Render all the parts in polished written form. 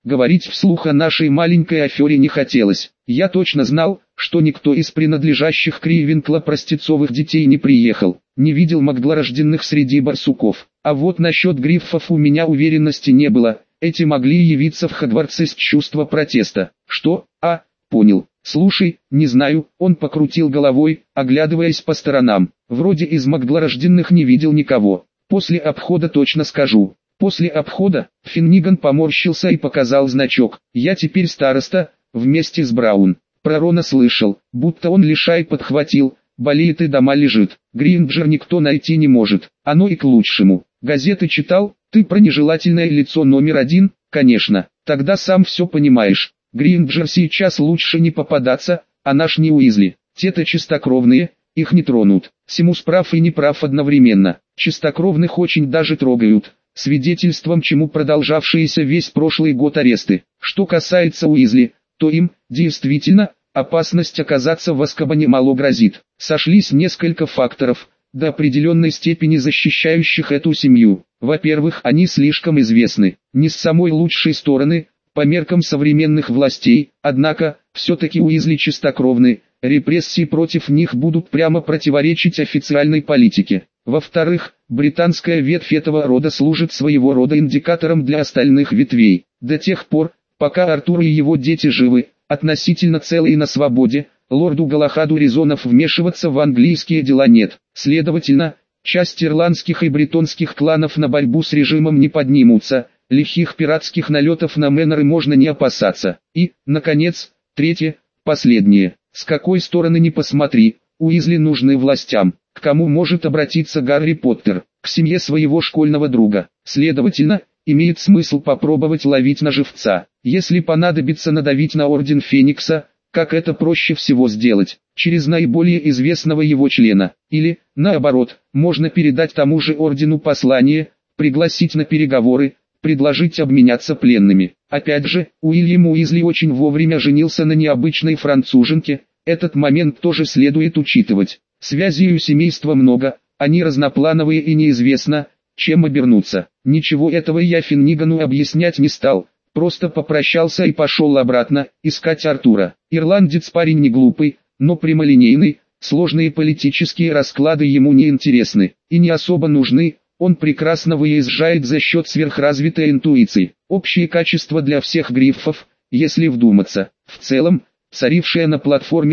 Говорить вслух о нашей маленькой афере не хотелось. Я точно знал, что никто из принадлежащих Кривенкла простецовых детей не приехал, не видел магдла-рожденных среди барсуков. А вот насчет гриффов у меня уверенности не было, эти могли явиться в Хогвартс из чувства протеста. Что? Понял. Слушай, не знаю, он покрутил головой, оглядываясь по сторонам. Вроде из магдла-рожденных не видел никого. После обхода точно скажу. После обхода, Финниган поморщился и показал значок. Я теперь староста, вместе с Браун. Про Рона слышал, будто он лишай подхватил, болеет и дома лежит. Гринджер никто найти не может, оно и к лучшему. Газеты читал? Ты про нежелательное лицо номер 1, конечно, тогда сам все понимаешь. Гринджер сейчас лучше не попадаться, а наш не Уизли. Те-то чистокровные, их не тронут. Симус прав и не прав одновременно. Чистокровных очень даже трогают, свидетельством чему продолжавшиеся весь прошлый год аресты. Что касается Уизли, то им, действительно, опасность оказаться в Азкабане мало грозит. Сошлись несколько факторов, до определенной степени защищающих эту семью. Во-первых, они слишком известны, не с самой лучшей стороны, по меркам современных властей, однако, все-таки Уизли чистокровны, репрессии против них будут прямо противоречить официальной политике. Во-вторых, британская ветвь этого рода служит своего рода индикатором для остальных ветвей. До тех пор, пока Артур и его дети живы, относительно целы и на свободе, лорду Галахаду резонов вмешиваться в английские дела нет. Следовательно, часть ирландских и бретонских кланов на борьбу с режимом не поднимутся, лихих пиратских налетов на Мэннеры можно не опасаться. И, наконец, третье, последнее. С какой стороны ни посмотри, Уизли нужны властям. К кому может обратиться Гарри Поттер? К семье своего школьного друга. Следовательно, имеет смысл попробовать ловить на живца. Если понадобится надавить на Орден Феникса, как это проще всего сделать? Через наиболее известного его члена. Или, наоборот, можно передать тому же Ордену послание, пригласить на переговоры, предложить обменяться пленными. Опять же, Уильям Уизли очень вовремя женился на необычной француженке, этот момент тоже следует учитывать. Связей у семейства много, они разноплановые и неизвестно, чем обернутся. Ничего этого я Финнигану объяснять не стал, просто попрощался и пошел обратно, искать Артура. Ирландец парень не глупый, но прямолинейный, сложные политические расклады ему не интересны и не особо нужны. Он прекрасно выезжает за счет сверхразвитой интуиции. Общие качества для всех гриффов, если вдуматься. В целом, царившая на платформе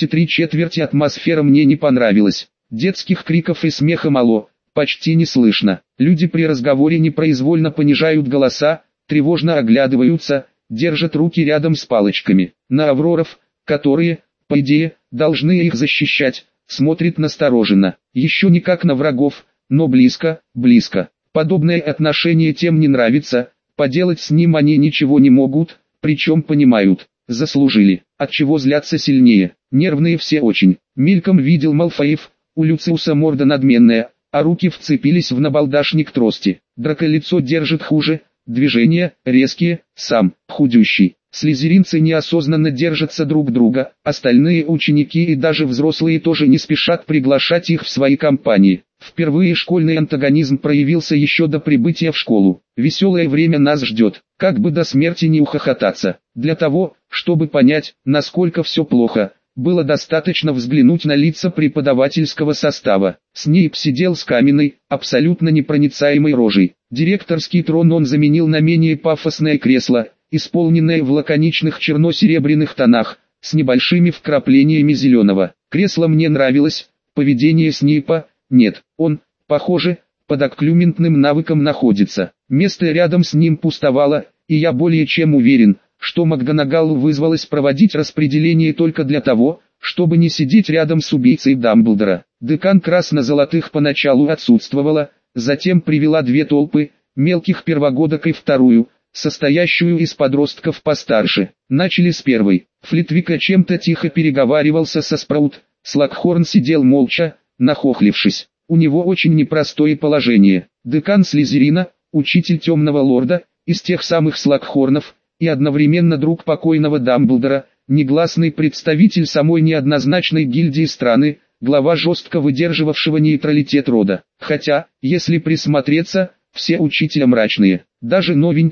9,3 атмосфера мне не понравилась. Детских криков и смеха мало, почти не слышно. Люди при разговоре непроизвольно понижают голоса, тревожно оглядываются, держат руки рядом с палочками. На Авроров, которые, по идее, должны их защищать, смотрит настороженно. Еще не как на врагов, но близко, близко. Подобное отношение тем не нравится, поделать с ним они ничего не могут, причем понимают, заслужили. Отчего злятся сильнее, нервные все очень. Мельком видел Малфоев, у Люциуса морда надменная, а руки вцепились в набалдашник трости. Драко лицо держит хуже, движения резкие, сам худющий. Слизеринцы неосознанно держатся друг друга, остальные ученики и даже взрослые тоже не спешат приглашать их в свои компании. Впервые школьный антагонизм проявился еще до прибытия в школу. Веселое время нас ждет, как бы до смерти не ухохотаться. Для того, чтобы понять, насколько все плохо, было достаточно взглянуть на лица преподавательского состава. Снейп сидел с каменной, абсолютно непроницаемой рожей. Директорский трон он заменил на менее пафосное кресло, исполненное в лаконичных черно-серебряных тонах, с небольшими вкраплениями зеленого. Кресло мне нравилось, поведение Снейпа – нет, он, похоже, под окклюментным навыком находится. Место рядом с ним пустовало, и я более чем уверен, что МакГонагал вызвалась проводить распределение только для того, чтобы не сидеть рядом с убийцей Дамблдора. Декан красно-золотых поначалу отсутствовала, затем привела две толпы, мелких первогодок и вторую, состоящую из подростков постарше. Начали с первой. Флитвик о чем-то тихо переговаривался со Спраут, Слакхорн сидел молча, нахохлившись. У него очень непростое положение. Декан Слизерина, учитель Темного Лорда, из тех самых Слакхорнов, и одновременно друг покойного Дамблдора, негласный представитель самой неоднозначной гильдии страны, глава жестко выдерживавшего нейтралитет рода. Хотя, если присмотреться, все учителя мрачные, даже новенькие,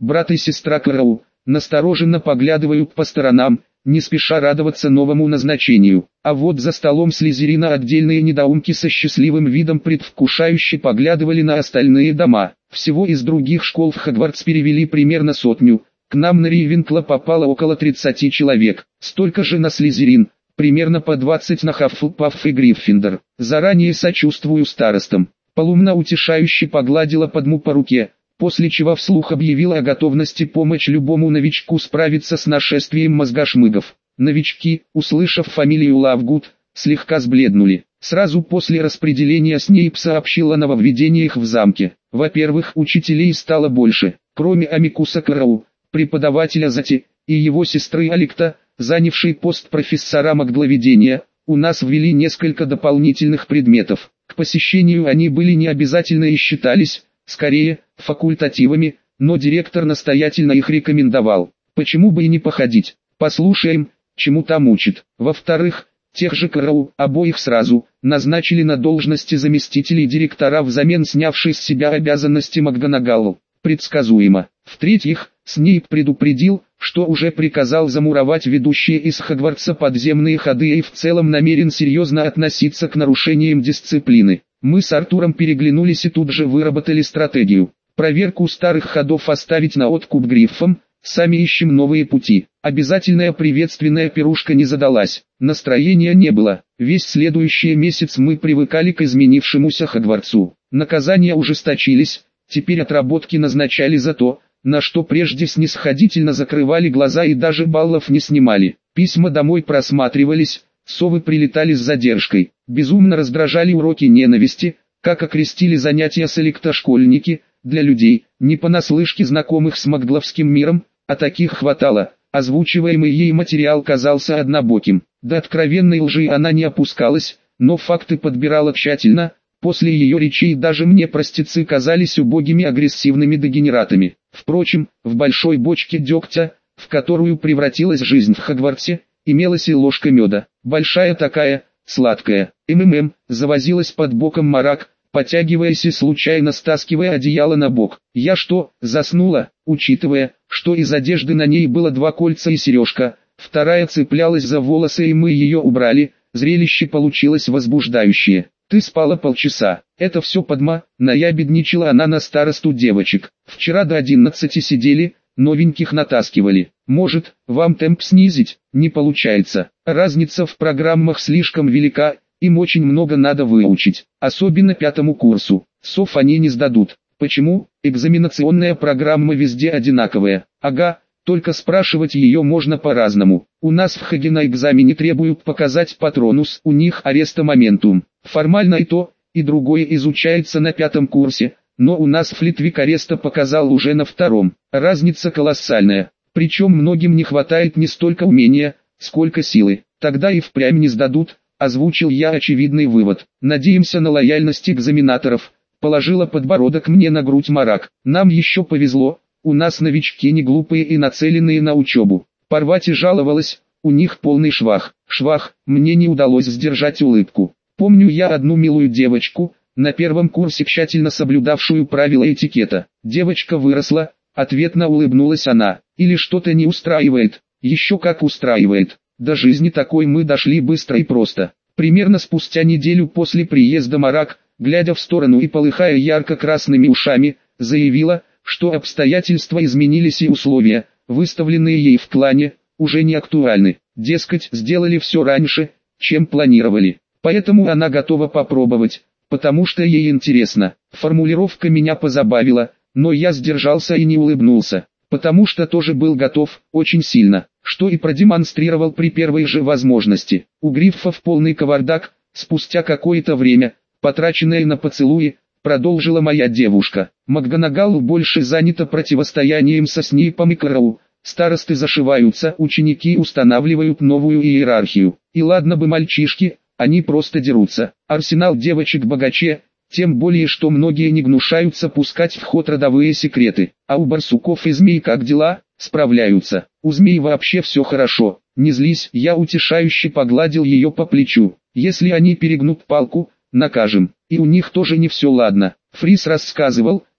Брат и сестра Карау настороженно поглядывают по сторонам, не спеша радоваться новому назначению. А вот за столом Слизерина отдельные недоумки со счастливым видом предвкушающе поглядывали на остальные дома. Всего из других школ в Хогвартс перевели примерно 100. К нам на Рейвенкло попало около 30 человек, столько же на Слизерин, примерно по 20 на Хаффлпафф и Гриффиндор. Заранее сочувствую старостам. Полумна утешающе погладила Падму по руке, после чего вслух объявила о готовности помочь любому новичку справиться с нашествием мозгошмыгов. Новички, услышав фамилию Лавгуд, слегка сбледнули. Сразу после распределения Снейп сообщил о нововведениях в замке. Во-первых, учителей стало больше, кроме Амикуса Карау, преподавателя Зати, и его сестры Аликта, занявшей пост профессора магловедения, у нас ввели несколько дополнительных предметов. К посещению они были не обязательны и считались, скорее, факультативами, но директор настоятельно их рекомендовал. Почему бы и не походить? Послушаем, чему там учат. Во-вторых, тех же Карау, обоих сразу, назначили на должности заместителей директора взамен снявшей с себя обязанности МакГонагал. Предсказуемо. В-третьих, Снейп предупредил, что уже приказал замуровать ведущие из Хогвартса подземные ходы и в целом намерен серьезно относиться к нарушениям дисциплины. Мы с Артуром переглянулись и тут же выработали стратегию. Проверку старых ходов оставить на откуп гриффам, сами ищем новые пути. Обязательная приветственная пирушка не задалась, настроения не было. Весь следующий месяц мы привыкали к изменившемуся Хогвартсу. Наказания ужесточились, теперь отработки назначали за то, на что прежде снисходительно закрывали глаза и даже баллов не снимали. Письма домой просматривались, совы прилетали с задержкой. Безумно раздражали уроки ненависти, как окрестили занятия с электошкольники, для людей, не понаслышке знакомых с магловским миром, а таких хватало. Озвучиваемый ей материал казался однобоким. До откровенной лжи она не опускалась, но факты подбирала тщательно. После ее речей даже мне простецы казались убогими агрессивными дегенератами. Впрочем, в большой бочке дегтя, в которую превратилась жизнь в Хогвартсе, имелась и ложка меда. Большая такая, сладкая. Завозилась под боком Марак, потягиваясь и случайно стаскивая одеяло на бок. Я что, заснула, учитывая, что из одежды на ней было 2 кольца и сережка, вторая цеплялась за волосы и мы ее убрали, зрелище получилось возбуждающее. Ты спала полчаса. Это все Падма, наябедничала она на старосту девочек. Вчера до 11 сидели, новеньких натаскивали. Может, вам темп снизить? Не получается. Разница в программах слишком велика, им очень много надо выучить. Особенно 5 курсу. Сов они не сдадут. Почему? Экзаменационная программа везде одинаковая. Ага. Только спрашивать ее можно по-разному. У нас в Хаге на экзамене требуют показать патронус, у них ареста моментум. Формально и то, и другое изучается на 5 курсе, но у нас Флитвик ареста показал уже на 2. Разница колоссальная. Причем многим не хватает не столько умения, сколько силы. Тогда и впрямь не сдадут, озвучил я очевидный вывод. Надеемся на лояльность экзаменаторов, положила подбородок мне на грудь Марак. Нам еще повезло. У нас новички не глупые и нацеленные на учебу. Парвати жаловалась, у них полный швах. Мне не удалось сдержать улыбку. Помню я одну милую девочку, на 1 курсе тщательно соблюдавшую правила этикета. Девочка выросла, ответно улыбнулась она. Или что-то не устраивает? Еще как устраивает. До жизни такой мы дошли быстро и просто. Примерно спустя неделю после приезда Марак, глядя в сторону и полыхая ярко-красными ушами, заявила, что обстоятельства изменились и условия, выставленные ей в клане, уже не актуальны. Дескать, сделали все раньше, чем планировали. Поэтому она готова попробовать, потому что ей интересно. Формулировка меня позабавила, но я сдержался и не улыбнулся, потому что тоже был готов, очень сильно, что и продемонстрировал при первой же возможности. У Гриффов полный кавардак, спустя какое-то время, потраченное на поцелуи, продолжила моя девушка. МакГонагал больше занята противостоянием со Снейпом и Карау. Старосты зашиваются, ученики устанавливают новую иерархию. И ладно бы мальчишки, они просто дерутся. Арсенал девочек богаче, тем более что многие не гнушаются пускать в ход родовые секреты. А у барсуков и змей как дела? Справляются. У змей вообще все хорошо. Не злись, я утешающе погладил ее по плечу. Если они перегнут палку, накажем. И у них тоже не все ладно. Фрис рассказывал,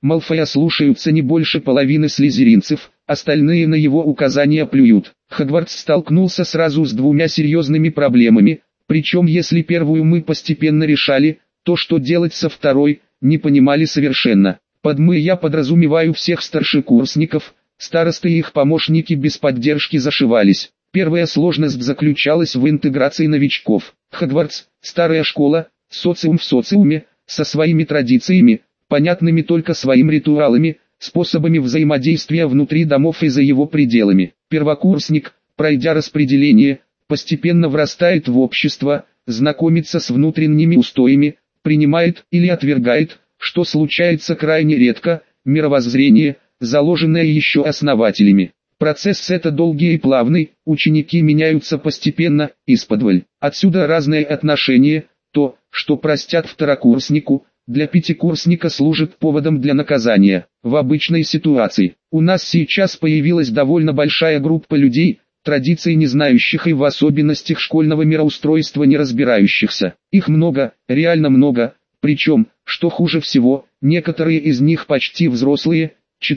Малфоя слушаются не больше половины слизеринцев, остальные на его указания плюют. Хогвартс столкнулся сразу с двумя серьезными проблемами, причем если первую мы постепенно решали, то что делать со второй, не понимали совершенно. Под «мы» я подразумеваю всех старшекурсников, старосты и их помощники без поддержки зашивались. Первая сложность заключалась в интеграции новичков. Хогвартс – старая школа, социум в социуме, со своими традициями, понятными только своим ритуалами, способами взаимодействия внутри домов и за его пределами. Первокурсник, пройдя распределение, постепенно врастает в общество, знакомится с внутренними устоями, принимает или отвергает, что случается крайне редко, мировоззрение, заложенное еще основателями. Процесс это долгий и плавный, ученики меняются постепенно, исподволь. Отсюда разные отношения, то, что простят второкурснику, для пятикурсника служит поводом для наказания. В обычной ситуации, у нас сейчас появилась довольно большая группа людей, традиций не знающих и в особенностях школьного мироустройства не разбирающихся. Их много, реально много, причем, что хуже всего, некоторые из них почти взрослые,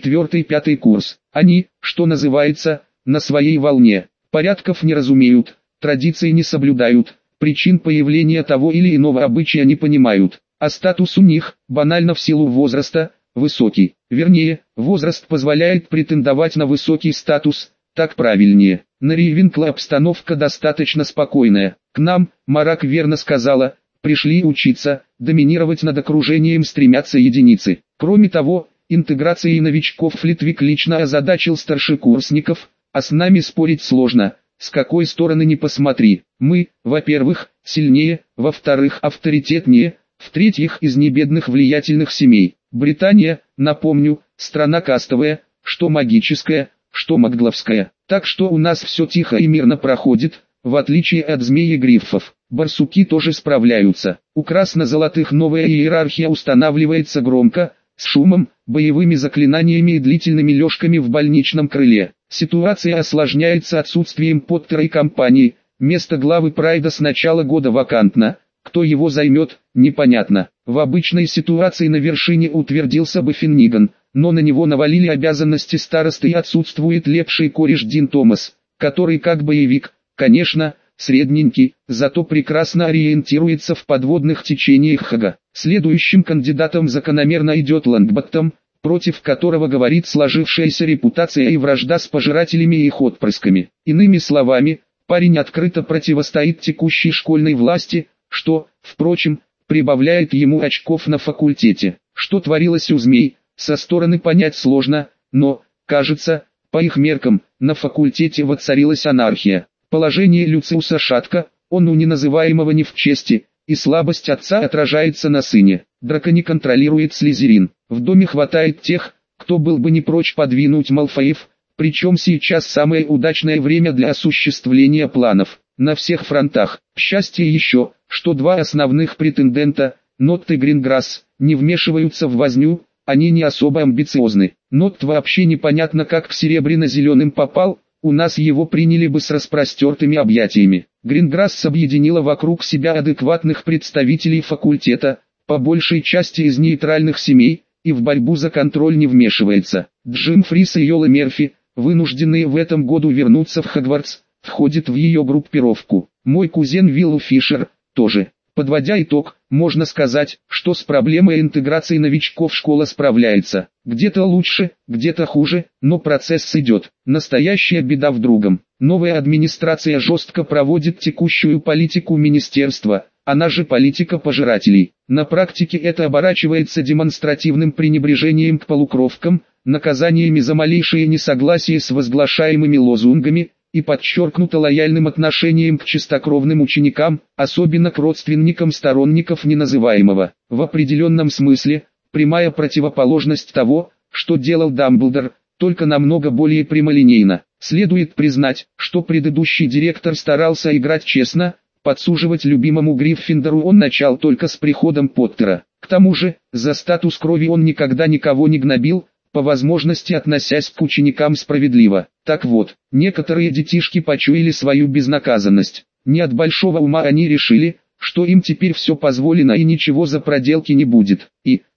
4-5 курс. Они, что называется, на своей волне, порядков не разумеют, традиций не соблюдают, причин появления того или иного обычая не понимают, а статус у них, банально в силу возраста, высокий. Вернее, возраст позволяет претендовать на высокий статус, так правильнее. На Рейвенкле обстановка достаточно спокойная. К нам, Марак верно сказала, пришли учиться, доминировать над окружением стремятся единицы. Кроме того, интеграцией новичков Флитвик лично озадачил старшекурсников, а с нами спорить сложно, с какой стороны ни посмотри. Мы, во-первых, сильнее, во-вторых, авторитетнее, в-третьих, из небедных влиятельных семей. Британия, напомню, страна кастовая, что магическая, что магловская. Так что у нас все тихо и мирно проходит, в отличие от змей и гриффов. Барсуки тоже справляются. У красно-золотых новая иерархия устанавливается громко, с шумом, боевыми заклинаниями и длительными лёжками в больничном крыле. Ситуация осложняется отсутствием Поттера и компании. Место главы Прайда с начала года вакантно. Кто его займет, непонятно. В обычной ситуации на вершине утвердился бы Финниган, но на него навалили обязанности старосты и отсутствует лепший кореш Дин Томас, который как боевик, конечно, средненький, зато прекрасно ориентируется в подводных течениях Хага. Следующим кандидатом закономерно идет Лонгботтом, против которого говорит сложившаяся репутация и вражда с пожирателями и их отпрысками. Иными словами, парень открыто противостоит текущей школьной власти, что, впрочем, прибавляет ему очков на факультете. Что творилось у змей, со стороны понять сложно, но, кажется, по их меркам, на факультете воцарилась анархия. Положение Люциуса шатко, он у неназываемого не в чести, и слабость отца отражается на сыне. Драко не контролирует Слизерин. В доме хватает тех, кто был бы не прочь подвинуть Малфоев, причем сейчас самое удачное время для осуществления планов. На всех фронтах. Счастье еще, что два основных претендента, Нотт и Гринграсс, не вмешиваются в возню, они не особо амбициозны. Нотт вообще непонятно как к серебряно-зеленым попал, у нас его приняли бы с распростертыми объятиями. Гринграсс объединила вокруг себя адекватных представителей факультета, по большей части из нейтральных семей, и в борьбу за контроль не вмешивается. Джим Фрис и Йола Мерфи, вынужденные в этом году вернуться в Хогвартс, входит в ее группировку. Мой кузен Виллу Фишер, тоже. Подводя итог, можно сказать, что с проблемой интеграции новичков школа справляется. Где-то лучше, где-то хуже, но процесс идет. Настоящая беда в другом. Новая администрация жестко проводит текущую политику министерства, она же политика пожирателей. На практике это оборачивается демонстративным пренебрежением к полукровкам, наказаниями за малейшее несогласие с возглашаемыми лозунгами, и подчеркнуто лояльным отношением к чистокровным ученикам, особенно к родственникам сторонников неназываемого. В определенном смысле, прямая противоположность того, что делал Дамблдор, только намного более прямолинейно. Следует признать, что предыдущий директор старался играть честно, подсуживать любимому Гриффиндору он начал только с приходом Поттера. К тому же, за статус крови он никогда никого не гнобил, по возможности относясь к ученикам справедливо. Так вот, некоторые детишки почуяли свою безнаказанность. Не от большого ума они решили, что им теперь все позволено и ничего за проделки не будет. И,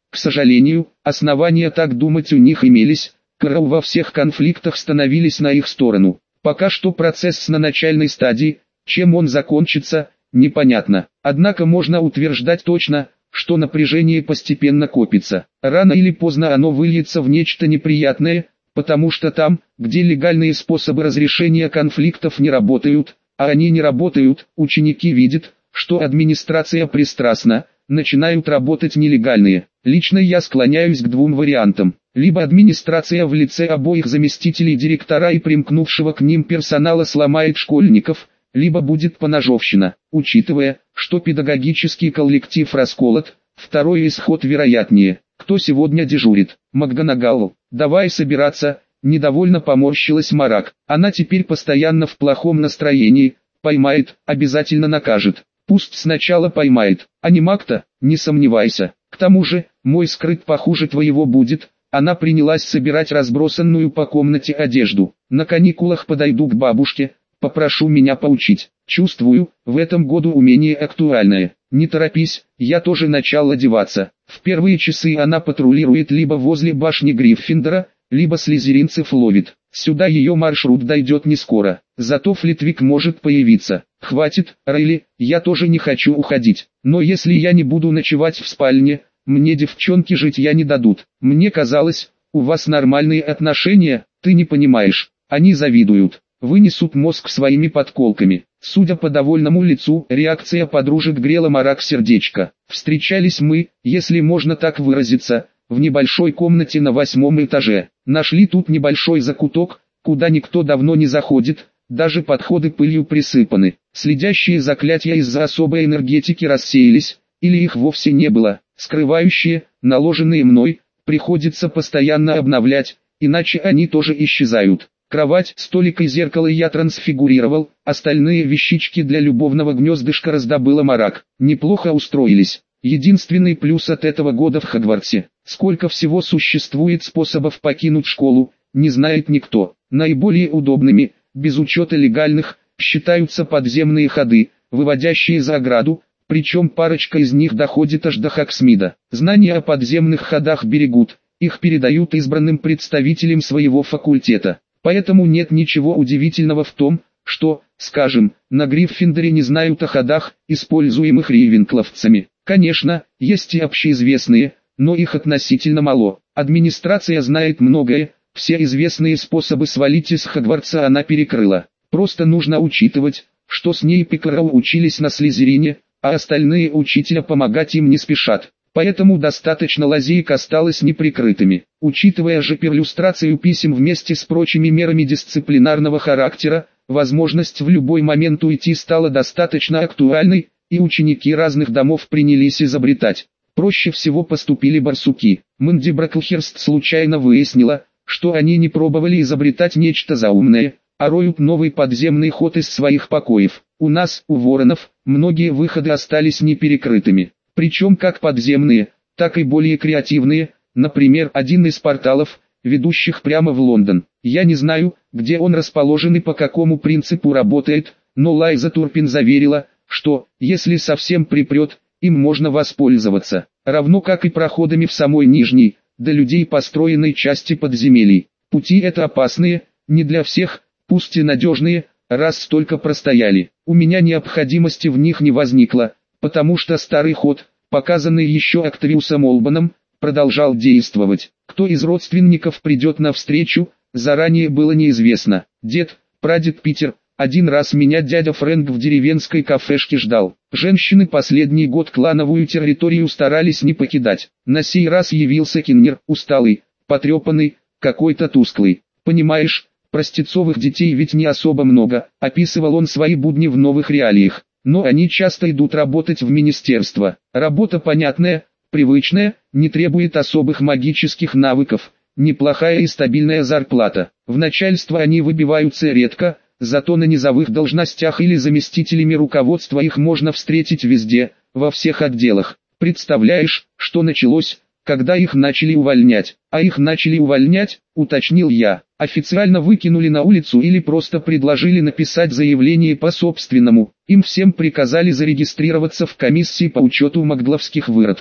К сожалению, основания так думать у них имелись, КРУ во всех конфликтах становились на их сторону. Пока что процесс на начальной стадии, чем он закончится, непонятно. Однако можно утверждать точно, что напряжение постепенно копится. Рано или поздно оно выльется в нечто неприятное, потому что там, где легальные способы разрешения конфликтов не работают, а они не работают, ученики видят, что администрация пристрастна, начинают работать нелегальные. Лично я склоняюсь к двум вариантам. Либо администрация в лице обоих заместителей директора и примкнувшего к ним персонала сломает школьников, либо будет поножовщина. Учитывая, что педагогический коллектив расколот, второй исход вероятнее. Кто сегодня дежурит? МакГонагал. Давай собираться. Недовольно поморщилась Марак. Она теперь постоянно в плохом настроении. Поймает, обязательно накажет. Пусть сначала поймает, а не Мак-то, не сомневайся. К тому же, мой скрыт похуже твоего будет. Она принялась собирать разбросанную по комнате одежду. На каникулах подойду к бабушке, попрошу меня поучить. Чувствую, в этом году умение актуальное. Не торопись, я тоже начал одеваться. В первые часы она патрулирует либо возле башни Гриффиндора, либо слизеринцев ловит. Сюда ее маршрут дойдет не скоро. Зато Флитвик может появиться. Хватит, Райли, я тоже не хочу уходить. Но если я не буду ночевать в спальне, мне девчонки житья не дадут. Мне казалось, у вас нормальные отношения, ты не понимаешь. Они завидуют. Вынесут мозг своими подколками. Судя по довольному лицу, реакция подружек грела Марак сердечко. Встречались мы, если можно так выразиться, в небольшой комнате на 8 этаже. Нашли тут небольшой закуток, куда никто давно не заходит, даже подходы пылью присыпаны. Следящие заклятия из-за особой энергетики рассеялись, или их вовсе не было. Скрывающие, наложенные мной, приходится постоянно обновлять, иначе они тоже исчезают. Кровать, столик и зеркало я трансфигурировал, остальные вещички для любовного гнездышка раздобыла Марак. Неплохо устроились. Единственный плюс от этого года в Хогвартсе. Сколько всего существует способов покинуть школу, не знает никто. Наиболее удобными, без учета легальных, считаются подземные ходы, выводящие за ограду, причем парочка из них доходит аж до Хоксмида. Знания о подземных ходах берегут, их передают избранным представителям своего факультета. Поэтому нет ничего удивительного в том, что, скажем, на Гриффиндоре не знают о ходах, используемых рейвенкловцами. Конечно, есть и общеизвестные, но их относительно мало. Администрация знает многое, все известные способы свалить из Хогвартса она перекрыла. Просто нужно учитывать, что с ней Пикароу учились на Слизерине, а остальные учителя помогать им не спешат. Поэтому достаточно лазеек осталось неприкрытыми. Учитывая же перлюстрацию писем вместе с прочими мерами дисциплинарного характера, возможность в любой момент уйти стала достаточно актуальной, и ученики разных домов принялись изобретать. Проще всего поступили барсуки. Мэнди Браклхерст случайно выяснила, что они не пробовали изобретать нечто заумное, а роют новый подземный ход из своих покоев. У нас, у воронов, многие выходы остались неперекрытыми. Причем как подземные, так и более креативные, например, один из порталов, ведущих прямо в Лондон. Я не знаю, где он расположен и по какому принципу работает, но Лайза Турпин заверила, что, если совсем припрет, им можно воспользоваться, равно как и проходами в самой нижней, для людей построенной части подземелий. Пути это опасные, не для всех, пусть и надежные, раз столько простояли. У меня необходимости в них не возникло, потому что старый ход, показанный еще Октавиусом Олбаном, продолжал действовать. Кто из родственников придет навстречу, заранее было неизвестно. Дед, прадед Питер, один раз меня дядя Фрэнк в деревенской кафешке ждал. Женщины последний год клановую территорию старались не покидать. На сей раз явился Киннер, усталый, потрепанный, какой-то тусклый. Понимаешь, простецовых детей ведь не особо много, описывал он свои будни в новых реалиях. Но они часто идут работать в министерство. Работа понятная, привычная, не требует особых магических навыков, неплохая и стабильная зарплата. В начальство они выбиваются редко, зато на низовых должностях или заместителями руководства их можно встретить везде, во всех отделах. Представляешь, что началось, когда их начали увольнять? А их начали увольнять, уточнил я. Официально выкинули на улицу или просто предложили написать заявление по собственному. Им всем приказали зарегистрироваться в комиссии по учету магдловских выродков.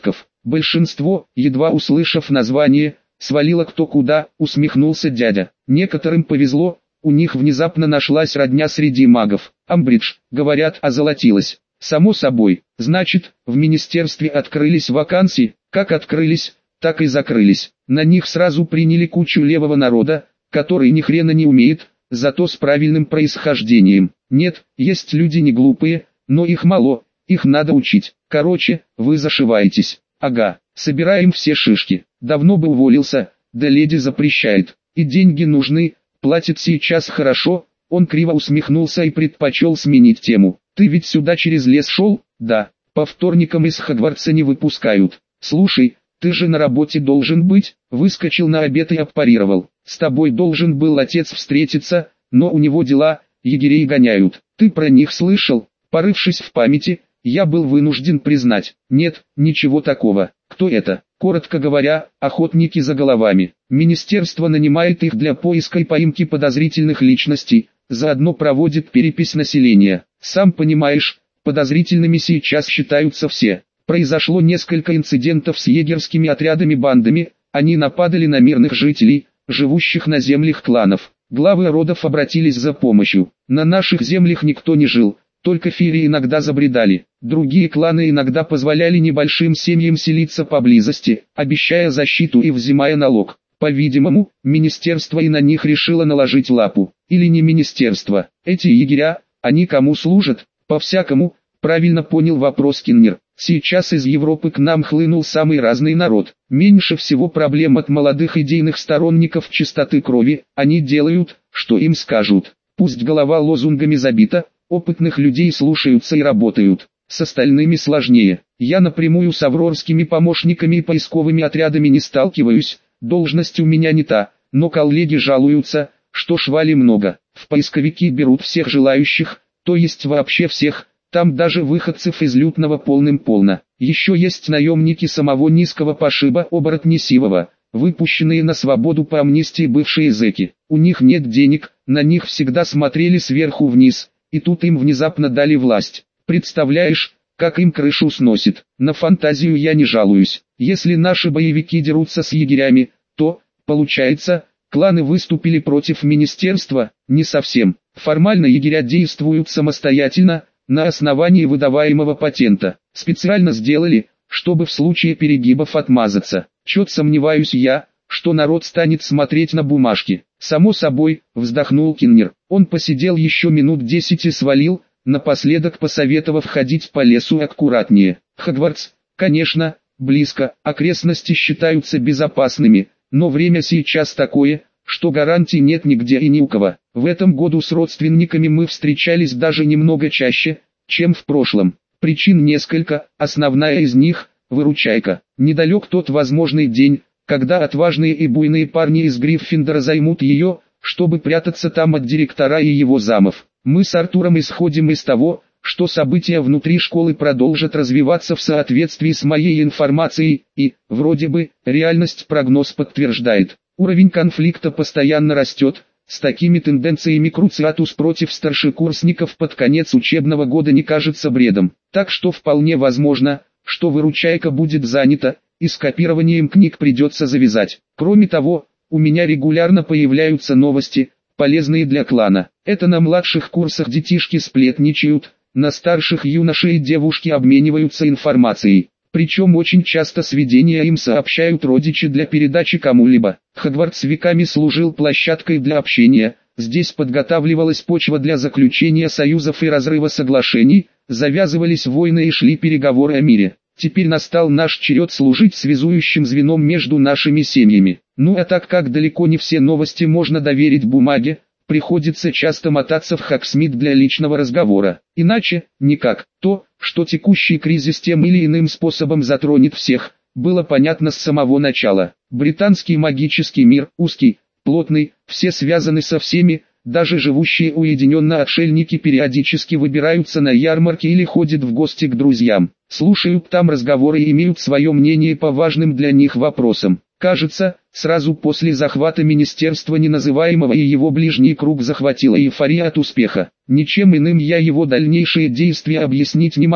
Большинство, едва услышав название, свалило кто куда, усмехнулся дядя. Некоторым повезло, у них внезапно нашлась родня среди магов. Амбридж, говорят, озолотилась. Само собой, значит, в министерстве открылись вакансии, как открылись, так и закрылись. На них сразу приняли кучу левого народа, который ни хрена не умеет, зато с правильным происхождением. Нет, есть люди не глупые, но их мало, их надо учить. Короче, вы зашиваетесь. Ага, собираем все шишки. Давно бы уволился, да леди запрещает. И деньги нужны, платит сейчас хорошо. Он криво усмехнулся и предпочел сменить тему. Ты ведь сюда через лес шел? Да, по вторникам из Хогвартса не выпускают. Слушай, ты же на работе должен быть. Выскочил на обед и отпарировал. С тобой должен был отец встретиться, но у него дела, егерей гоняют. Ты про них слышал? Порывшись в памяти, я был вынужден признать. Нет, ничего такого. Кто это? Коротко говоря, охотники за головами. Министерство нанимает их для поиска и поимки подозрительных личностей, заодно проводит перепись населения. Сам понимаешь, подозрительными сейчас считаются все. Произошло несколько инцидентов с егерскими отрядами-бандами, они нападали на мирных жителей, живущих на землях кланов. Главы родов обратились за помощью. На наших землях никто не жил, только фири иногда забредали. Другие кланы иногда позволяли небольшим семьям селиться поблизости, обещая защиту и взимая налог. По-видимому, министерство и на них решило наложить лапу. Или не министерство. Эти егеря, они кому служат? По-всякому, правильно понял вопрос Киннер. Сейчас из Европы к нам хлынул самый разный народ. Меньше всего проблем от молодых идейных сторонников чистоты крови, они делают, что им скажут. Пусть голова лозунгами забита, опытных людей слушаются и работают. С остальными сложнее. Я напрямую с аврорскими помощниками и поисковыми отрядами не сталкиваюсь, должность у меня не та, но коллеги жалуются, что швали много. В поисковики берут всех желающих, то есть вообще всех. Там даже выходцев из лютного полным-полно. Еще есть наемники самого низкого пошиба оборотни Сивова, выпущенные на свободу по амнистии бывшие зэки. У них нет денег, на них всегда смотрели сверху вниз, и тут им внезапно дали власть. Представляешь, как им крышу сносит. На фантазию я не жалуюсь. Если наши боевики дерутся с егерями, то, получается, кланы выступили против министерства? Не совсем. Формально егеря действуют самостоятельно, на основании выдаваемого патента. Специально сделали, чтобы в случае перегибов отмазаться. Чет сомневаюсь я, что народ станет смотреть на бумажки. Само собой, вздохнул Киннер. Он посидел еще минут 10 и свалил, напоследок посоветовав ходить по лесу аккуратнее. Хогвартс, конечно, близко, окрестности считаются безопасными, но время сейчас такое, что гарантий нет нигде и ни у кого. В этом году с родственниками мы встречались даже немного чаще, чем в прошлом. Причин несколько, основная из них – выручайка. Недалек тот возможный день, когда отважные и буйные парни из Гриффиндора займут ее, чтобы прятаться там от директора и его замов. Мы с Артуром исходим из того, что события внутри школы продолжат развиваться в соответствии с моей информацией, и, вроде бы, реальность прогноз подтверждает. Уровень конфликта постоянно растет, с такими тенденциями Круциатус против старшекурсников под конец учебного года не кажется бредом. Так что вполне возможно, что выручайка будет занята, и с копированием книг придется завязать. Кроме того, у меня регулярно появляются новости, полезные для клана. Это на младших курсах детишки сплетничают, на старших юноши и девушки обмениваются информацией. Причем очень часто сведения им сообщают родичи для передачи кому-либо. Хогвартс веками служил площадкой для общения, здесь подготавливалась почва для заключения союзов и разрыва соглашений, завязывались войны и шли переговоры о мире. Теперь настал наш черед служить связующим звеном между нашими семьями. Ну а так как далеко не все новости можно доверить бумаге, приходится часто мотаться в Хогсмит для личного разговора. Иначе, никак. То, что текущий кризис тем или иным способом затронет всех, было понятно с самого начала. Британский магический мир, узкий, плотный, все связаны со всеми, даже живущие уединенно отшельники периодически выбираются на ярмарки или ходят в гости к друзьям. Слушают там разговоры и имеют свое мнение по важным для них вопросам. Кажется, сразу после захвата министерства неназываемого и его ближний круг захватила эйфория от успеха. Ничем иным я его дальнейшие действия объяснить не могу.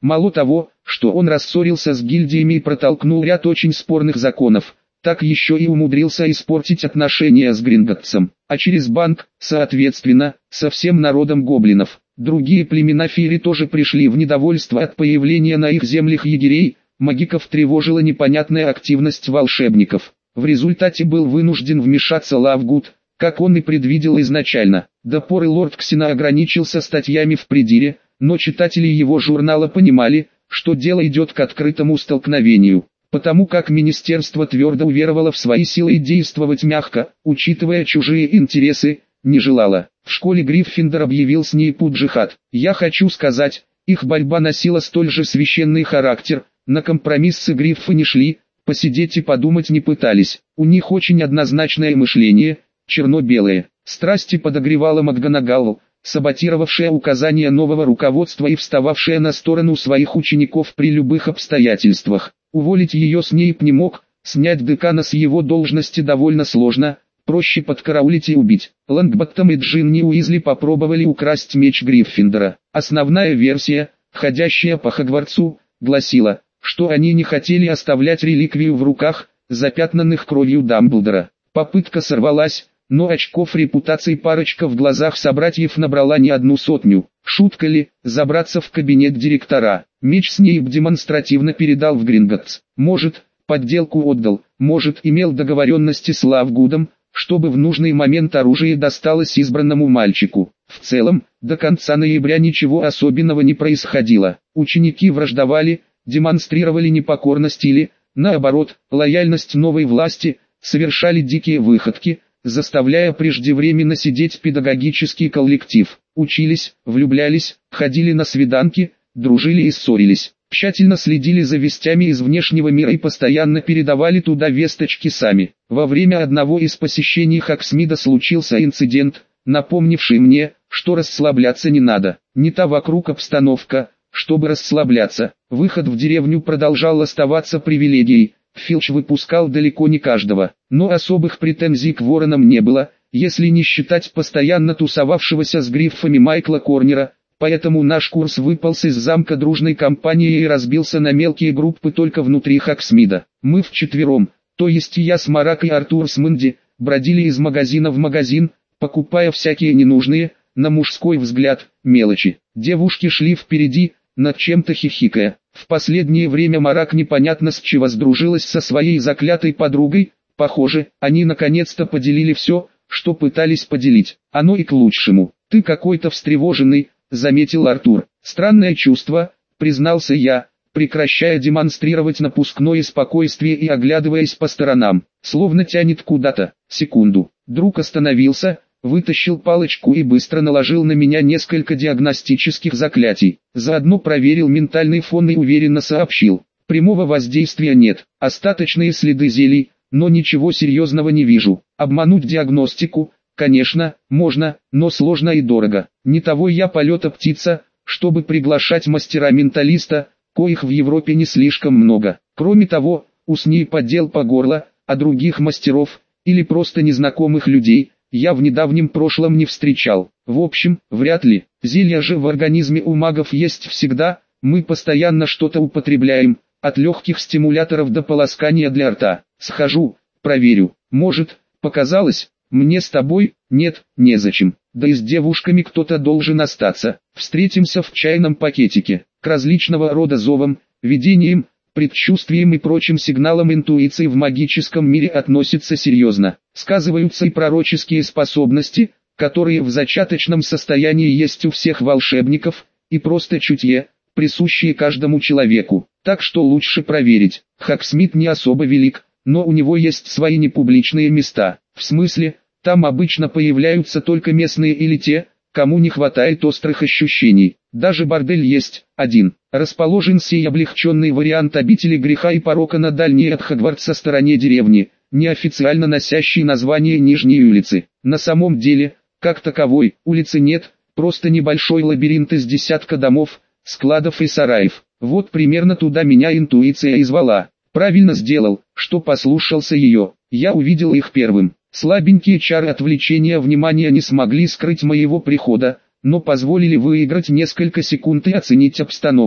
Мало того, что он рассорился с гильдиями и протолкнул ряд очень спорных законов, так еще и умудрился испортить отношения с Гринготтсом, а через банк, соответственно, со всем народом гоблинов. Другие племена Фири тоже пришли в недовольство от появления на их землях егерей, магиков тревожила непонятная активность волшебников. В результате был вынужден вмешаться Лавгуд, как он и предвидел изначально. До поры лорд Ксена ограничился статьями в придире, но читатели его журнала понимали, что дело идет к открытому столкновению, потому как министерство твердо уверовало в свои силы и действовать мягко, учитывая чужие интересы, не желало. В школе Гриффиндор объявил Снейпу джихад. Я хочу сказать, их борьба носила столь же священный характер, на компромиссы Гриффы не шли, посидеть и подумать не пытались. У них очень однозначное мышление, черно-белое. Страсти подогревала МакГонагал, саботировавшая указания нового руководства и встававшая на сторону своих учеников при любых обстоятельствах. Уволить ее Снейп не мог, снять декана с его должности довольно сложно, проще подкараулить и убить. Лонгботтом и Джинни Уизли попробовали украсть меч Гриффиндора. Основная версия, ходящая по Хогвартсу, гласила, что они не хотели оставлять реликвию в руках, запятнанных кровью Дамблдора. Попытка сорвалась, но очков репутации парочка в глазах собратьев набрала не одну сотню. Шутка ли, забраться в кабинет директора? Меч Снейп демонстративно передал в Гринготтс. Может, подделку отдал, может, имел договоренности с Лавгудом, чтобы в нужный момент оружие досталось избранному мальчику. В целом, до конца ноября ничего особенного не происходило. Ученики враждовали, демонстрировали непокорность или, наоборот, лояльность новой власти, совершали дикие выходки, заставляя преждевременно сидеть педагогический коллектив. Учились, влюблялись, ходили на свиданки, дружили и ссорились. Тщательно следили за вестями из внешнего мира и постоянно передавали туда весточки сами. Во время одного из посещений Хоксмида случился инцидент, напомнивший мне, что расслабляться не надо. Не та вокруг обстановка, чтобы расслабляться. Выход в деревню продолжал оставаться привилегией. Филч выпускал далеко не каждого, но особых претензий к воронам не было, если не считать постоянно тусовавшегося с гриффами Майкла Корнера. Поэтому наш курс выполз из замка дружной компанией и разбился на мелкие группы только внутри Хоксмида. Мы вчетвером, то есть я с Марак и Артур с Мэнди, бродили из магазина в магазин, покупая всякие ненужные, на мужской взгляд, мелочи. Девушки шли впереди, над чем-то хихикая. В последнее время Марак непонятно с чего сдружилась со своей заклятой подругой. Похоже, они наконец-то поделили все, что пытались поделить. Оно и к лучшему. Ты какой-то встревоженный, заметил Артур. Странное чувство, признался я, прекращая демонстрировать напускное спокойствие и оглядываясь по сторонам, словно тянет куда-то. Секунду. Друг остановился, вытащил палочку и быстро наложил на меня несколько диагностических заклятий. Заодно проверил ментальный фон и уверенно сообщил. Прямого воздействия нет, остаточные следы зелий, но ничего серьезного не вижу. Обмануть диагностику, конечно, можно, но сложно и дорого. Не того я полета птица, чтобы приглашать мастера-менталиста, коих в Европе не слишком много. Кроме того, у Снейпа дел по горло, а других мастеров, или просто незнакомых людей, я в недавнем прошлом не встречал. В общем, вряд ли. Зелья же в организме у магов есть всегда, мы постоянно что-то употребляем, от легких стимуляторов до полоскания для рта. Схожу, проверю. Может, показалось, мне с тобой? Нет, незачем. Да и с девушками кто-то должен остаться. Встретимся в чайном пакетике. К различного рода зовам, видениям, предчувствиям и прочим сигналам интуиции в магическом мире относится серьезно. Сказываются и пророческие способности, которые в зачаточном состоянии есть у всех волшебников, и просто чутье, присущие каждому человеку. Так что лучше проверить. Хоксмид не особо велик, но у него есть свои непубличные места. В смысле, там обычно появляются только местные или те, кому не хватает острых ощущений. Даже бордель есть, один. Расположен сей облегченный вариант обители греха и порока на дальней от Хогвартса стороне деревни, неофициально носящий название Нижней улицы. На самом деле, как таковой, улицы нет, просто небольшой лабиринт из десятка домов, складов и сараев. Вот примерно туда меня интуиция и звала. Правильно сделал, что послушался ее. Я увидел их первым. Слабенькие чары отвлечения внимания не смогли скрыть моего прихода, но позволили выиграть несколько секунд и оценить обстановку.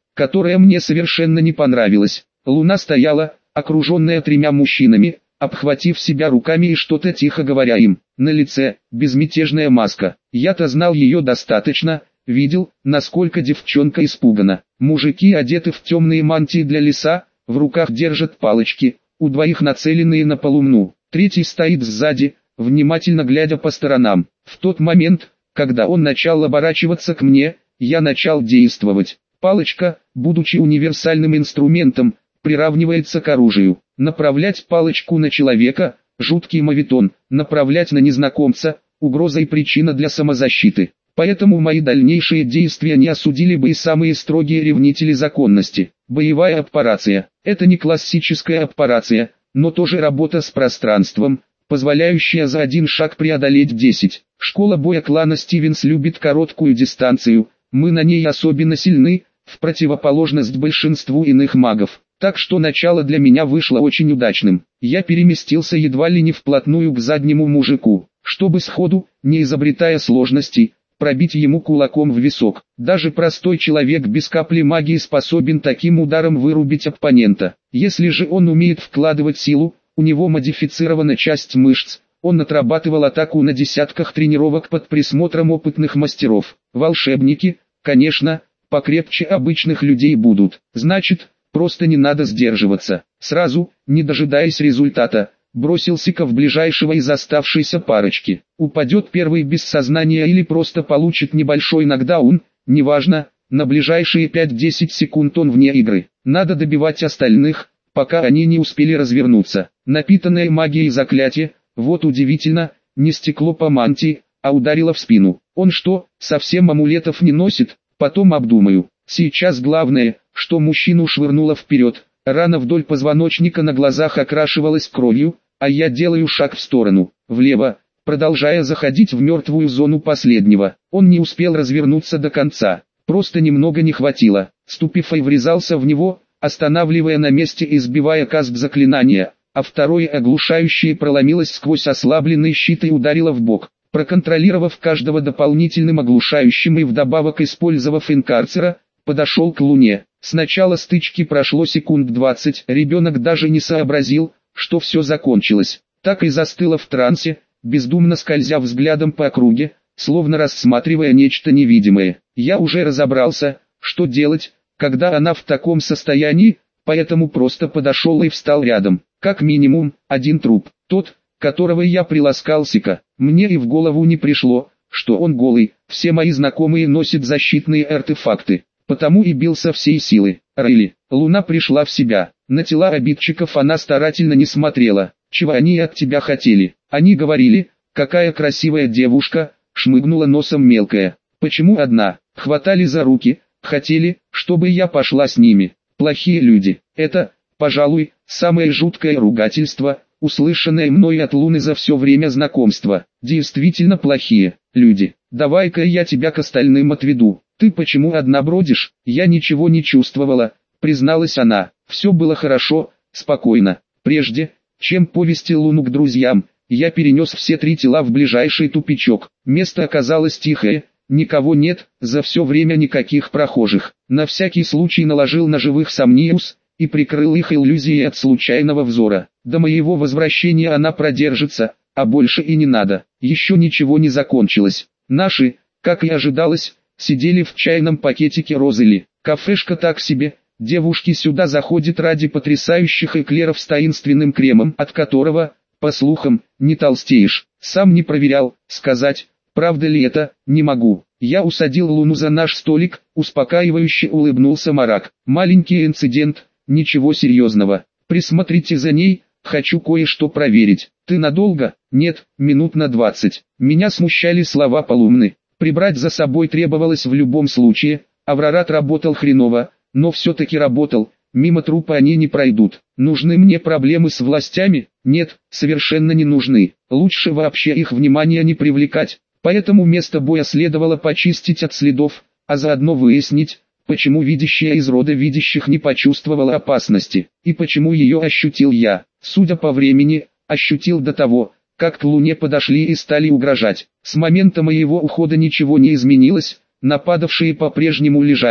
которая мне совершенно не понравилась. Луна стояла, окруженная тремя мужчинами, обхватив себя руками и что-то тихо говоря им. На лице безмятежная маска. Я-то знал ее достаточно, видел, насколько девчонка испугана. Мужики одеты в темные мантии для леса, в руках держат палочки, у двоих нацеленные на полумну. Третий стоит сзади, внимательно глядя по сторонам. В тот момент, когда он начал оборачиваться к мне, я начал действовать. Палочка, будучи универсальным инструментом, приравнивается к оружию. Направлять палочку на человека – жуткий моветон, направлять на незнакомца – угроза и причина для самозащиты. Поэтому мои дальнейшие действия не осудили бы и самые строгие ревнители законности. Боевая операция – это не классическая операция, но тоже работа с пространством, позволяющая за один шаг преодолеть 10. Школа боя клана Стивенс любит короткую дистанцию, мы на ней особенно сильны, в противоположность большинству иных магов. Так что начало для меня вышло очень удачным. Я переместился едва ли не вплотную к заднему мужику, чтобы сходу, не изобретая сложностей, пробить ему кулаком в висок. Даже простой человек без капли магии способен таким ударом вырубить оппонента. Если же он умеет вкладывать силу, у него модифицирована часть мышц, он отрабатывал атаку на десятках тренировок под присмотром опытных мастеров. Волшебники, конечно, покрепче обычных людей будут. Значит, просто не надо сдерживаться. Сразу, не дожидаясь результата, бросился-ка в ближайшего из оставшейся парочки. Упадет первый без сознания или просто получит небольшой нокдаун, неважно, на ближайшие 5-10 секунд он вне игры. Надо добивать остальных, пока они не успели развернуться. Напитанное магией заклятие, вот удивительно, не стекло по мантии, а ударило в спину. Он что, совсем амулетов не носит? Потом обдумаю. Сейчас главное, что мужчину швырнуло вперед, рана вдоль позвоночника на глазах окрашивалась кровью, а я делаю шаг в сторону, влево, продолжая заходить в мертвую зону последнего. Он не успел развернуться до конца, просто немного не хватило. Ступифой врезался в него, останавливая на месте и сбивая каст заклинания, а второе оглушающее проломилось сквозь ослабленный щит и ударило в бок. Проконтролировав каждого дополнительным оглушающим и вдобавок использовав инкарцера, подошел к Луне. С начала стычки прошло секунд 20, ребенок даже не сообразил, что все закончилось. Так и застыла в трансе, бездумно скользя взглядом по округе, словно рассматривая нечто невидимое. Я уже разобрался, что делать, когда она в таком состоянии, поэтому просто подошел и встал рядом. Как минимум, один труп, тот, которого я приласкался-ка. Мне и в голову не пришло, что он голый. Все мои знакомые носят защитные артефакты, потому и бил со всей силы. Рыли. Луна пришла в себя. На тела обидчиков она старательно не смотрела. Чего они от тебя хотели? Они говорили, какая красивая девушка, шмыгнула носом мелкая. Почему одна? Хватали за руки, хотели, чтобы я пошла с ними. Плохие люди. Это, пожалуй, самое жуткое ругательство, услышанное мной от Луны за все время знакомства. Действительно плохие люди. Давай-ка я тебя к остальным отведу. Ты почему одна бродишь? Я ничего не чувствовала, призналась она. Все было хорошо, спокойно. Прежде, чем повести Луну к друзьям, я перенес все 3 тела в ближайший тупичок. Место оказалось тихое, никого нет, за все время никаких прохожих. На всякий случай наложил на живых Сомниус и прикрыл их иллюзией от случайного взора. До моего возвращения она продержится, а больше и не надо. Еще ничего не закончилось. Наши, как и ожидалось, сидели в чайном пакетике Розели. Кафешка так себе, девушки сюда заходят ради потрясающих эклеров с таинственным кремом, от которого, по слухам, не толстеешь. Сам не проверял, сказать, правда ли это, не могу. Я усадил Луну за наш столик, успокаивающе улыбнулся Марак. Маленький инцидент, ничего серьезного. Присмотрите за ней, хочу кое-что проверить. Ты надолго? Нет, минут на 20. Меня смущали слова Полумны. Прибрать за собой требовалось в любом случае. Аврорат работал хреново, но все-таки работал. Мимо трупа они не пройдут. Нужны мне проблемы с властями? Нет, совершенно не нужны. Лучше вообще их внимание не привлекать. Поэтому место боя следовало почистить от следов, а заодно выяснить, почему видящая из рода видящих не почувствовала опасности, и почему ее ощутил я. Судя по времени, ощутил до того, как к Луне подошли и стали угрожать. С момента моего ухода ничего не изменилось, нападавшие по-прежнему лежали,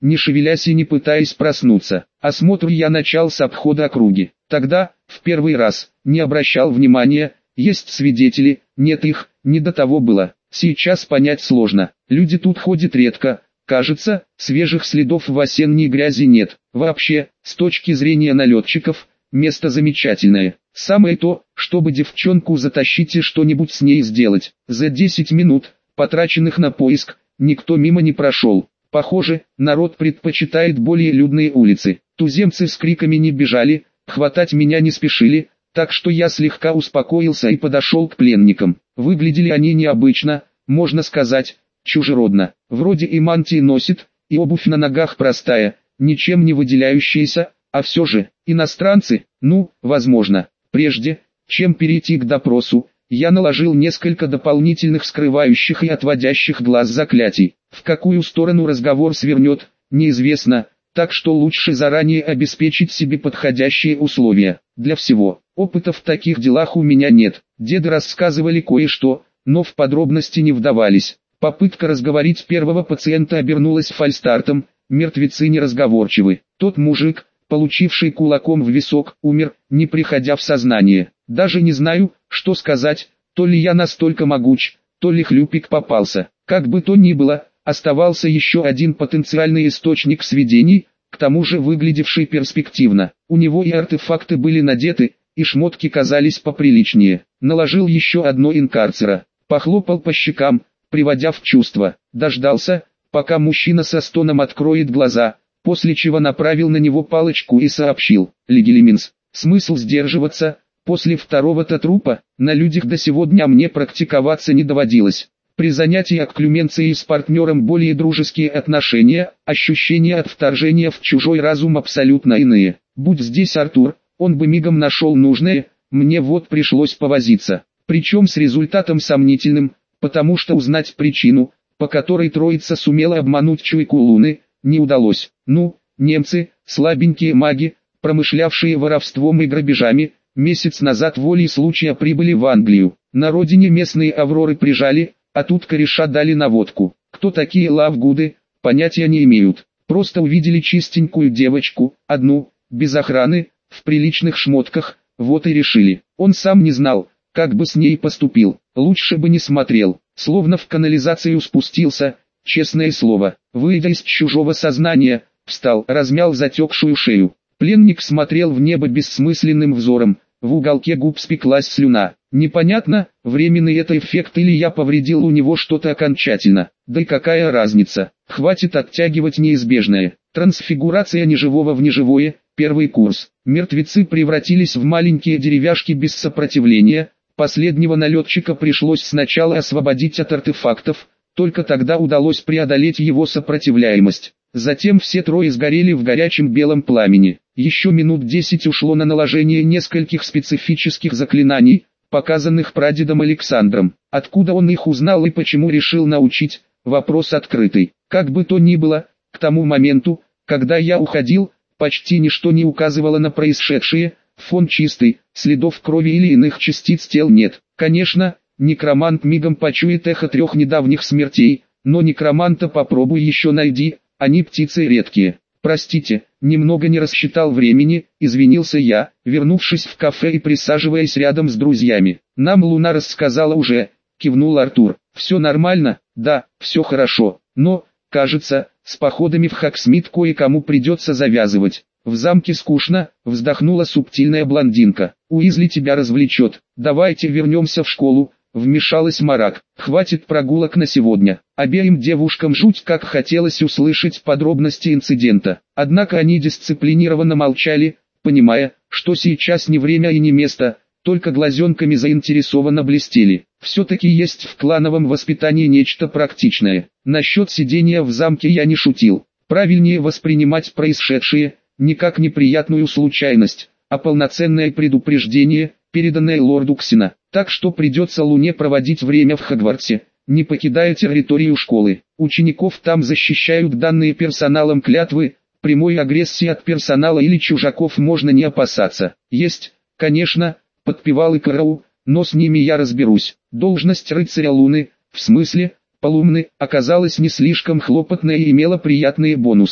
не шевелясь и не пытаясь проснуться. Осмотр я начал с обхода округи. Тогда, в первый раз, не обращал внимания, есть свидетели, нет их, не до того было. Сейчас понять сложно, люди тут ходят редко, кажется, свежих следов в осенней грязи нет. Вообще, с точки зрения налетчиков, место замечательное. Самое то, чтобы девчонку затащить и что-нибудь с ней сделать. За 10 минут, потраченных на поиск, никто мимо не прошел. Похоже, народ предпочитает более людные улицы. Туземцы с криками не бежали, хватать меня не спешили, так что я слегка успокоился и подошел к пленникам. Выглядели они необычно, можно сказать, чужеродно. Вроде и мантии носит, и обувь на ногах простая, ничем не выделяющаяся, а все же, иностранцы, ну, возможно. Прежде, чем перейти к допросу, я наложил несколько дополнительных скрывающих и отводящих глаз заклятий. В какую сторону разговор свернет, неизвестно, так что лучше заранее обеспечить себе подходящие условия. Для всего, опыта в таких делах у меня нет. Деды рассказывали кое-что, но в подробности не вдавались. Попытка разговорить первого пациента обернулась фальстартом, мертвецы неразговорчивы. Тот мужик, получивший кулаком в висок, умер, не приходя в сознание. Даже не знаю, что сказать, то ли я настолько могуч, то ли хлюпик попался. Как бы то ни было, оставался еще один потенциальный источник сведений, к тому же выглядевший перспективно. У него и артефакты были надеты, и шмотки казались поприличнее. Наложил еще одно инкарцера, похлопал по щекам, приводя в чувство. Дождался, пока мужчина со стоном откроет глаза, после чего направил на него палочку и сообщил: «Легилиминс, смысл сдерживаться, после второго-то трупа, на людях до сего дня мне практиковаться не доводилось». При занятии окклюменцией с партнером более дружеские отношения, ощущения от вторжения в чужой разум абсолютно иные. Будь здесь Артур, он бы мигом нашел нужное, мне вот пришлось повозиться. Причем с результатом сомнительным, потому что узнать причину, по которой троица сумела обмануть чуйку Луны, не удалось. Ну, немцы, слабенькие маги, промышлявшие воровством и грабежами, месяц назад волей случая прибыли в Англию. На родине местные авроры прижали, а тут кореша дали наводку. Кто такие лавгуды, понятия не имеют. Просто увидели чистенькую девочку, одну, без охраны, в приличных шмотках, вот и решили. Он сам не знал, как бы с ней поступил. Лучше бы не смотрел, словно в канализацию спустился, честное слово. Выйдя из чужого сознания, встал, размял затекшую шею. Пленник смотрел в небо бессмысленным взором, в уголке губ спеклась слюна. Непонятно, временный это эффект или я повредил у него что-то окончательно. Да и какая разница, хватит оттягивать неизбежное. Трансфигурация неживого в неживое, первый курс. Мертвецы превратились в маленькие деревяшки без сопротивления. Последнего налетчика пришлось сначала освободить от артефактов, только тогда удалось преодолеть его сопротивляемость. Затем все трое сгорели в горячем белом пламени. Еще минут 10 ушло на наложение нескольких специфических заклинаний, показанных прадедом Александром. Откуда он их узнал и почему решил научить, вопрос открытый. Как бы то ни было, к тому моменту, когда я уходил, почти ничто не указывало на происшедшее, фон чистый, следов крови или иных частиц тел нет. Конечно, некромант мигом почует эхо 3 недавних смертей, но некроманта попробуй еще найди, они птицы редкие. Простите, немного не рассчитал времени, извинился я, вернувшись в кафе и присаживаясь рядом с друзьями. Нам Луна рассказала уже, кивнул Артур. Все нормально? Да, все хорошо, но, кажется, с походами в Хаксмит кое-кому придется завязывать. В замке скучно, вздохнула субтильная блондинка. Уизли тебя развлечет. Давайте вернемся в школу. Вмешалась Марак. Хватит прогулок на сегодня. Обеим девушкам жуть как хотелось услышать подробности инцидента. Однако они дисциплинированно молчали, понимая, что сейчас не время и не место, только глазенками заинтересованно блестели. Все-таки есть в клановом воспитании нечто практичное. Насчет сидения в замке я не шутил. Правильнее воспринимать происшедшее, не как неприятную случайность, а полноценное предупреждение, переданное лорду Ксина. Так что придется Луне проводить время в Хогвартсе, не покидая территорию школы. Учеников там защищают данные персоналом клятвы, прямой агрессии от персонала или чужаков можно не опасаться. Есть, конечно, подпевалы КРУ, но с ними я разберусь. Должность рыцаря Луны, в смысле, полумны, оказалась не слишком хлопотной и имела приятные бонусы.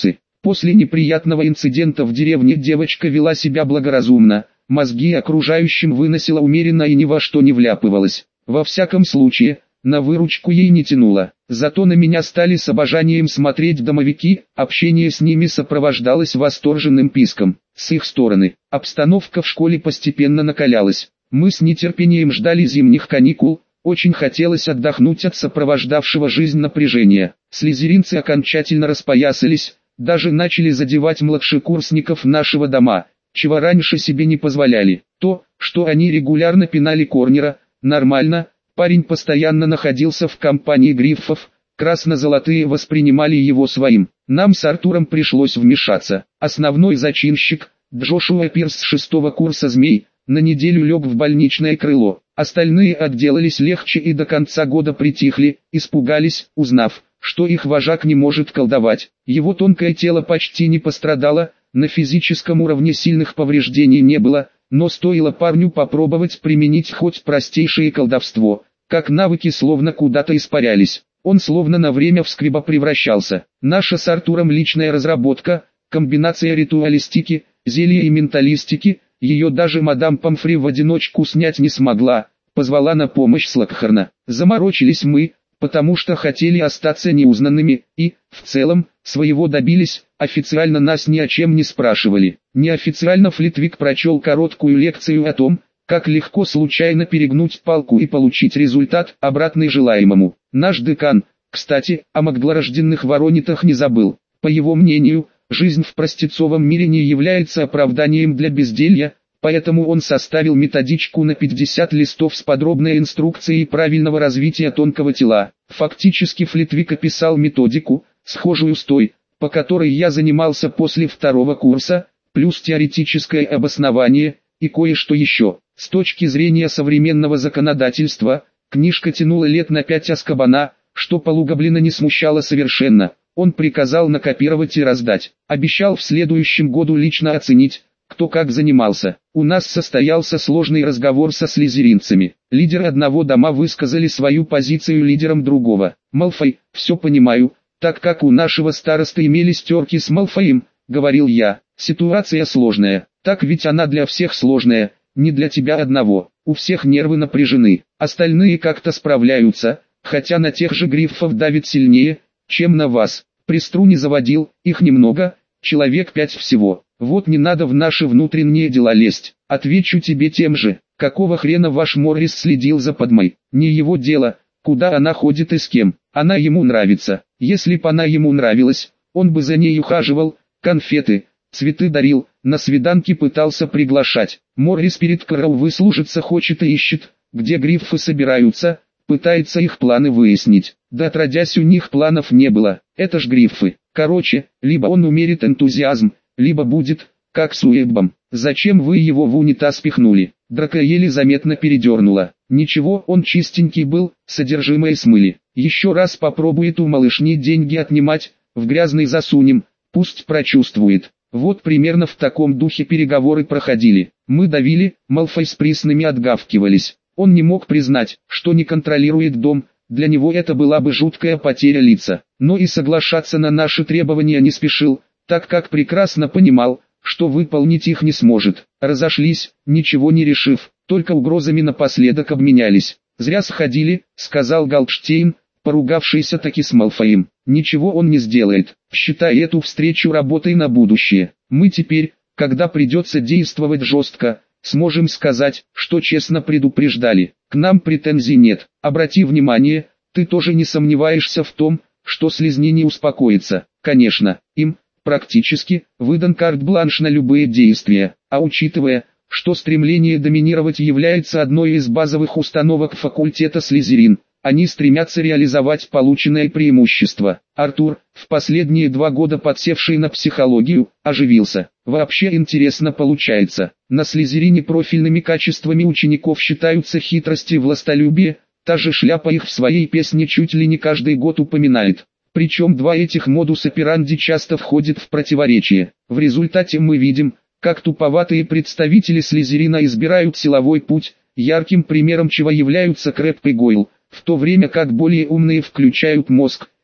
После неприятного инцидента в деревне девочка вела себя благоразумно, мозги окружающим выносила умеренно и ни во что не вляпывалась. Во всяком случае, на выручку ей не тянуло. Зато на меня стали с обожанием смотреть домовики, общение с ними сопровождалось восторженным писком. С их стороны, обстановка в школе постепенно накалялась. Мы с нетерпением ждали зимних каникул, очень хотелось отдохнуть от сопровождавшего жизнь напряжения. Слизеринцы окончательно распоясались, даже начали задевать младшекурсников нашего дома, чего раньше себе не позволяли. То, что они регулярно пинали Корнера, нормально, парень постоянно находился в компании гриффов, красно-золотые воспринимали его своим. Нам с Артуром пришлось вмешаться. Основной зачинщик, Джошуа Пирс с 6-го курса «Змей», на неделю лег в больничное крыло. Остальные отделались легче и до конца года притихли, испугались, узнав, что их вожак не может колдовать. Его тонкое тело почти не пострадало, на физическом уровне сильных повреждений не было, но стоило парню попробовать применить хоть простейшее колдовство, как навыки словно куда-то испарялись. Он словно на время в сквиба превращался. Наша с Артуром личная разработка, комбинация ритуалистики, зелья и менталистики, ее даже мадам Помфри в одиночку снять не смогла, позвала на помощь Слокхарна. Заморочились мы, потому что хотели остаться неузнанными, и, в целом, своего добились, официально нас ни о чем не спрашивали. Неофициально Флитвик прочел короткую лекцию о том, как легко случайно перегнуть палку и получить результат, обратный желаемому. Наш декан, кстати, о магдлорожденных воронитах не забыл. По его мнению, жизнь в простецовом мире не является оправданием для безделья, поэтому он составил методичку на 50 листов с подробной инструкцией правильного развития тонкого тела. Фактически Флитвик описал методику, схожую с той, по которой я занимался после 2-го курса, плюс теоретическое обоснование, и кое-что еще. С точки зрения современного законодательства, книжка тянула лет на 5 Азкабана, что полугоблина не смущало совершенно. Он приказал накопировать и раздать. Обещал в следующем году лично оценить, кто как занимался. У нас состоялся сложный разговор со слизеринцами. Лидеры одного дома высказали свою позицию лидерам другого. Малфой, все понимаю, так как у нашего старосты имелись терки с Малфоем, говорил я. Ситуация сложная, так ведь она для всех сложная, не для тебя одного. У всех нервы напряжены, остальные как-то справляются, хотя на тех же гриффов давит сильнее, чем на вас. Пристру не заводил, их немного, человек 5 всего. Вот не надо в наши внутренние дела лезть. Отвечу тебе тем же, какого хрена ваш Моррис следил за Падмой. Не его дело, куда она ходит и с кем. Она ему нравится. Если б она ему нравилась, он бы за ней ухаживал, конфеты, цветы дарил, на свиданки пытался приглашать. Моррис перед Кэрол выслужиться хочет и ищет, где гриффы собираются, пытается их планы выяснить. Да отродясь у них планов не было, это ж гриффы. Короче, либо он умерит энтузиазм, либо будет, как с Уэббом. Зачем вы его в унитаз пихнули? Драка еле заметно передернула. Ничего, он чистенький был, содержимое смыли. Еще раз попробует у малышни деньги отнимать, в грязный засунем, пусть прочувствует. Вот примерно в таком духе переговоры проходили. Мы давили, Малфой с Присными отгавкивались. Он не мог признать, что не контролирует дом, для него это была бы жуткая потеря лица. Но и соглашаться на наши требования не спешил, так как прекрасно понимал, что выполнить их не сможет. Разошлись, ничего не решив, только угрозами напоследок обменялись. «Зря сходили», — сказал Галдштейн, поругавшийся таки с Малфоем. «Ничего он не сделает, считай эту встречу работой на будущее. Мы теперь, когда придется действовать жестко, сможем сказать, что честно предупреждали. К нам претензий нет. Обрати внимание, ты тоже не сомневаешься в том, что слизни не успокоятся. Конечно, им, практически, выдан карт-бланш на любые действия, а учитывая, что стремление доминировать является одной из базовых установок факультета Слизерин, они стремятся реализовать полученное преимущество. Артур, в последние 2 года подсевший на психологию, оживился. Вообще интересно получается. На Слизерине профильными качествами учеников считаются хитрость и властолюбие, та же шляпа их в своей песне чуть ли не каждый год упоминает. Причем 2 этих модус операнди часто входят в противоречие. В результате мы видим, как туповатые представители Слизерина избирают силовой путь, ярким примером чего являются Крэб и Гойл, в то время как более умные включают мозг,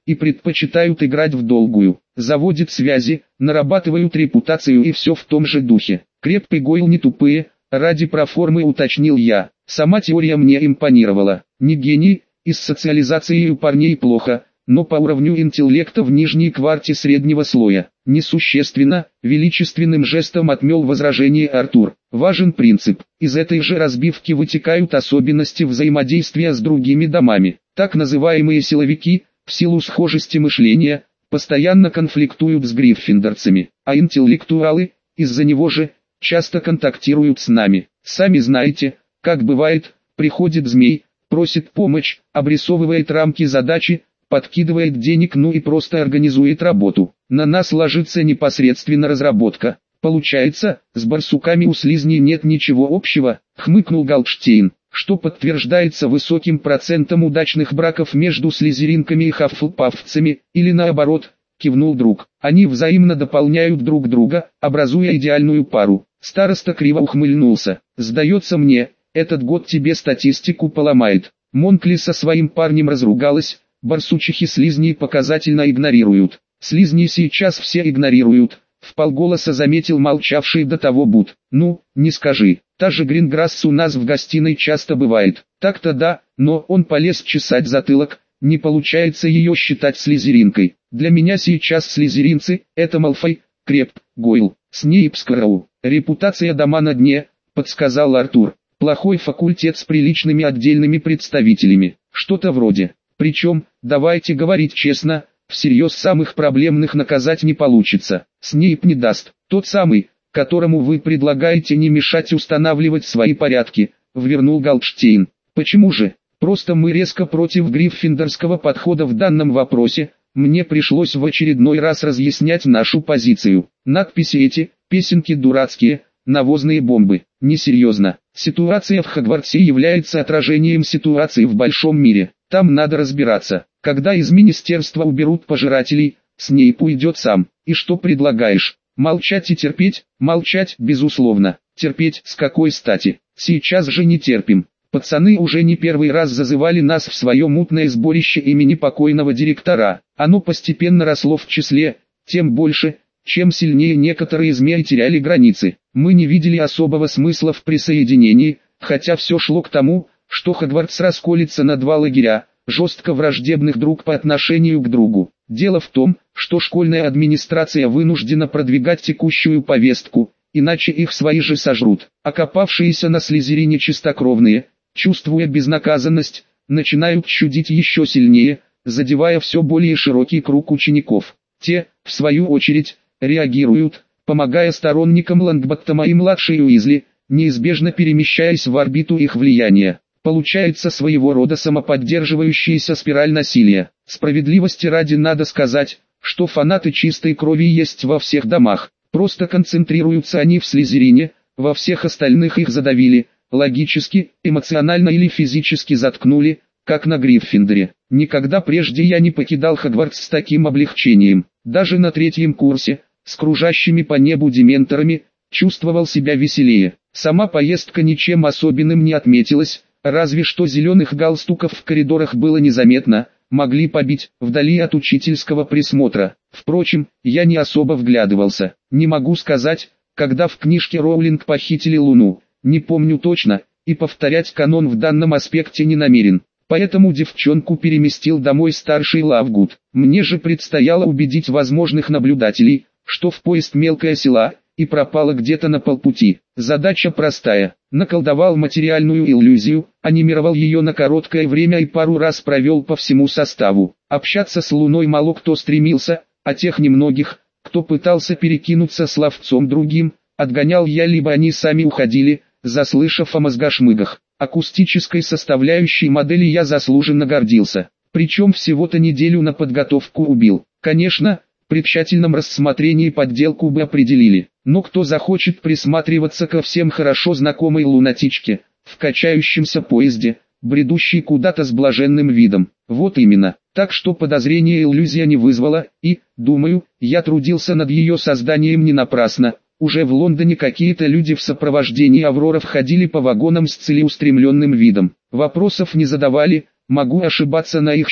и предпочитают играть в долгую. Заводят связи, нарабатывают репутацию и все в том же духе. Крепп и Гойл не тупые, ради проформы уточнил я. Сама теория мне импонировала. Не гений, и с социализацией у парней плохо, но по уровню интеллекта в нижней кварте среднего слоя. Несущественно, величественным жестом отмел возражение Артур. Важен принцип. Из этой же разбивки вытекают особенности взаимодействия с другими домами. Так называемые силовики, в силу схожести мышления, постоянно конфликтуют с гриффиндорцами, а интеллектуалы, из-за него же, часто контактируют с нами. Сами знаете, как бывает, приходит змей, просит помощь, обрисовывает рамки задачи, подкидывает денег, ну и просто организует работу. На нас ложится непосредственно разработка. Получается, с барсуками у слизней нет ничего общего, хмыкнул Голдштейн, что подтверждается высоким процентом удачных браков между слизеринками и хаффлпаффцами, или наоборот, кивнул друг. Они взаимно дополняют друг друга, образуя идеальную пару. Староста криво ухмыльнулся. Сдается мне, этот год тебе статистику поломает. Монкли со своим парнем разругалась, барсучихи слизней показательно игнорируют. Слизни сейчас все игнорируют, вполголоса заметил молчавший до того Бут. Ну, не скажи, та же Гринграсс у нас в гостиной часто бывает. Так-то да, но он полез чесать затылок, не получается ее считать слизеринкой. Для меня сейчас слизеринцы – это Малфой, Крепп, Гойл, Снейп, Скроу. Репутация дома на дне, подсказал Артур. Плохой факультет с приличными отдельными представителями. Что-то вроде. Причем, давайте говорить честно, всерьез самых проблемных наказать не получится. Снейп не даст. Тот самый, которому вы предлагаете не мешать устанавливать свои порядки, ввернул Голдштейн. Почему же? Просто мы резко против гриффиндорского подхода в данном вопросе. Мне пришлось в очередной раз разъяснять нашу позицию. Надписи эти, песенки дурацкие, навозные бомбы. Несерьезно. Ситуация в Хогвартсе является отражением ситуации в большом мире. Там надо разбираться. Когда из министерства уберут пожирателей, Снейп уйдет сам. И что предлагаешь? Молчать и терпеть? Молчать, безусловно. Терпеть с какой стати? Сейчас же не терпим. Пацаны уже не первый раз зазывали нас в свое мутное сборище имени покойного директора. Оно постепенно росло в числе, тем больше, чем сильнее некоторые змеи теряли границы. Мы не видели особого смысла в присоединении, хотя все шло к тому, что Хогвартс расколется на два лагеря, жестко враждебных друг по отношению к другу. Дело в том, что школьная администрация вынуждена продвигать текущую повестку, иначе их свои же сожрут. Окопавшиеся на Слизерине чистокровные, чувствуя безнаказанность, начинают чудить еще сильнее, задевая все более широкий круг учеников. Те, в свою очередь, реагируют, помогая сторонникам Лонгботтома и младшей Уизли, неизбежно перемещаясь в орбиту их влияния. Получается своего рода самоподдерживающаяся спираль насилия. Справедливости ради надо сказать, что фанаты чистой крови есть во всех домах. Просто концентрируются они в Слизерине, во всех остальных их задавили, логически, эмоционально или физически заткнули, как на Гриффиндоре. Никогда прежде я не покидал Хогвартс с таким облегчением. Даже на третьем курсе, с кружащими по небу дементорами, чувствовал себя веселее. Сама поездка ничем особенным не отметилась, разве что зеленых галстуков в коридорах было незаметно, могли побить, вдали от учительского присмотра. Впрочем, я не особо вглядывался. Не могу сказать, когда в книжке Роулинг похитили Луну, не помню точно, и повторять канон в данном аспекте не намерен. Поэтому девчонку переместил домой старший Лавгуд. Мне же предстояло убедить возможных наблюдателей, что в поезд мелкая села, и пропала где-то на полпути. Задача простая. Наколдовал материальную иллюзию, анимировал ее на короткое время и пару раз провел по всему составу. Общаться с Луной мало кто стремился, а тех немногих, кто пытался перекинуться словцом другим, отгонял я, либо они сами уходили, заслышав о мозгошмыгах. Акустической составляющей модели я заслуженно гордился. Причем всего-то неделю на подготовку убил. Конечно, при тщательном рассмотрении подделку бы определили. Но кто захочет присматриваться ко всем хорошо знакомой лунатичке, в качающемся поезде, бредущей куда-то с блаженным видом? Вот именно. Так что подозрение иллюзия не вызвала, и, думаю, я трудился над ее созданием не напрасно. Уже в Лондоне какие-то люди в сопровождении Авроров ходили по вагонам с целеустремленным видом. Вопросов не задавали, могу ошибаться на их счет,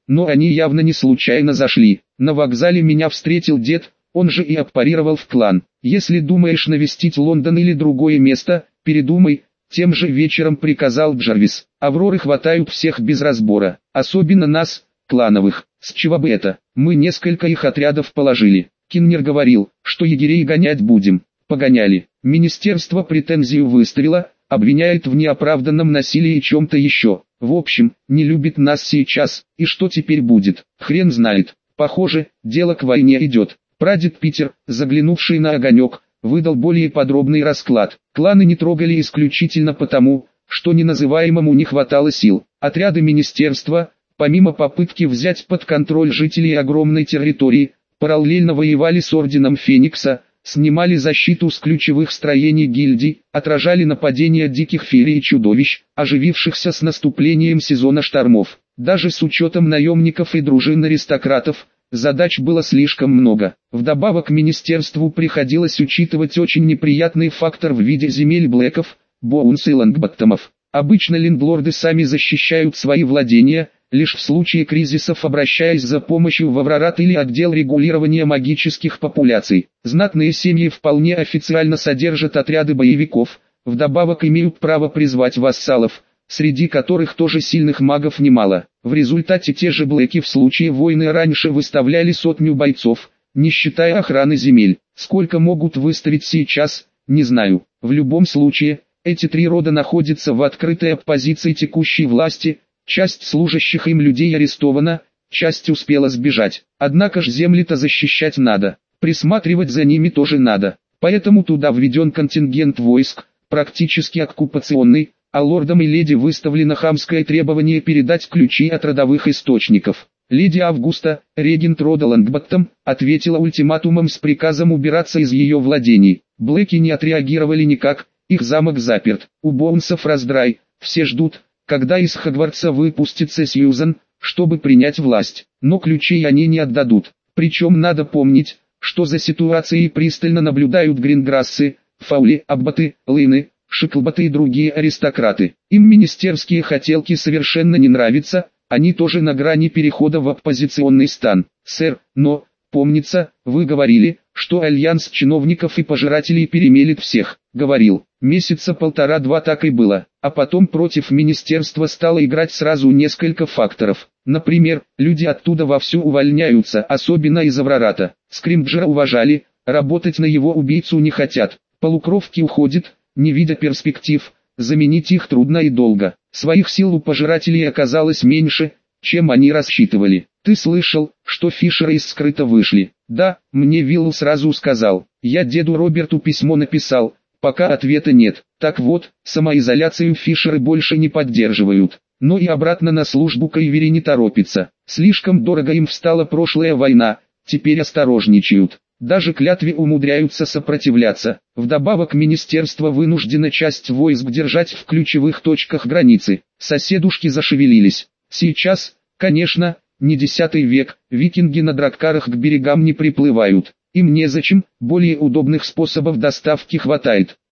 но они явно не случайно зашли. На вокзале меня встретил дед, он же и аппарировал в клан. Если думаешь навестить Лондон или другое место, передумай, тем же вечером приказал Джарвис. Авроры хватают всех без разбора, особенно нас, клановых. С чего бы это? Мы несколько их отрядов положили. Киннер говорил, что егерей гонять будем. Погоняли. Министерство претензию выставило, обвиняет в неоправданном насилии и чем-то еще. В общем, не любит нас сейчас, и что теперь будет, хрен знает. Похоже, дело к войне идет. Прадед Питер, заглянувший на огонек, выдал более подробный расклад. Кланы не трогали исключительно потому, что неназываемому не хватало сил. Отряды министерства, помимо попытки взять под контроль жителей огромной территории, параллельно воевали с Орденом Феникса, снимали защиту с ключевых строений гильдий, отражали нападения диких ферий и чудовищ, оживившихся с наступлением сезона штормов. Даже с учетом наемников и дружин аристократов, задач было слишком много. Вдобавок министерству приходилось учитывать очень неприятный фактор в виде земель Блэков, Боунс и Лонгботтомов. Обычно лендлорды сами защищают свои владения, лишь в случае кризисов обращаясь за помощью в Аврорат или отдел регулирования магических популяций. Знатные семьи вполне официально содержат отряды боевиков, вдобавок имеют право призвать вассалов, среди которых тоже сильных магов немало. В результате те же Блэки в случае войны раньше выставляли 100 бойцов, не считая охраны земель. Сколько могут выставить сейчас, не знаю. В любом случае, эти три рода находятся в открытой оппозиции текущей власти, часть служащих им людей арестована, часть успела сбежать. Однако ж земли-то защищать надо, присматривать за ними тоже надо. Поэтому туда введен контингент войск, практически оккупационный, а лордам и леди выставлено хамское требование передать ключи от родовых источников. Леди Августа, регент рода Лонгботтом, ответила ультиматумом с приказом убираться из ее владений. Блэки не отреагировали никак, их замок заперт. У Боунсов раздрай, все ждут, когда из Хогвартса выпустится Сьюзан, чтобы принять власть. Но ключей они не отдадут. Причем надо помнить, что за ситуацией пристально наблюдают Гринграссы, Фаули, Аббаты, Лейны, Шиклботы и другие аристократы. Им министерские хотелки совершенно не нравятся, они тоже на грани перехода в оппозиционный стан. Сэр, но, помнится, вы говорили, что альянс чиновников и пожирателей перемелет всех. Говорил, месяца полтора-два так и было, а потом против министерства стало играть сразу несколько факторов. Например, люди оттуда вовсю увольняются, особенно из Аврората. Скримджера уважали, работать на его убийцу не хотят. Полукровки уходят, не видя перспектив, заменить их трудно и долго. Своих сил у пожирателей оказалось меньше, чем они рассчитывали. Ты слышал, что Фишеры из скрыта вышли? Да, мне Виллу сразу сказал. Я деду Роберту письмо написал, пока ответа нет. Так вот, самоизоляцию Фишеры больше не поддерживают. Но и обратно на службу к Эйвери не торопится. Слишком дорого им встала прошлая война, теперь осторожничают. Даже клятве умудряются сопротивляться. Вдобавок министерство вынуждено часть войск держать в ключевых точках границы. Соседушки зашевелились. Сейчас, конечно, не 10 век, викинги на драккарах к берегам не приплывают. Им незачем, более удобных способов доставки хватает.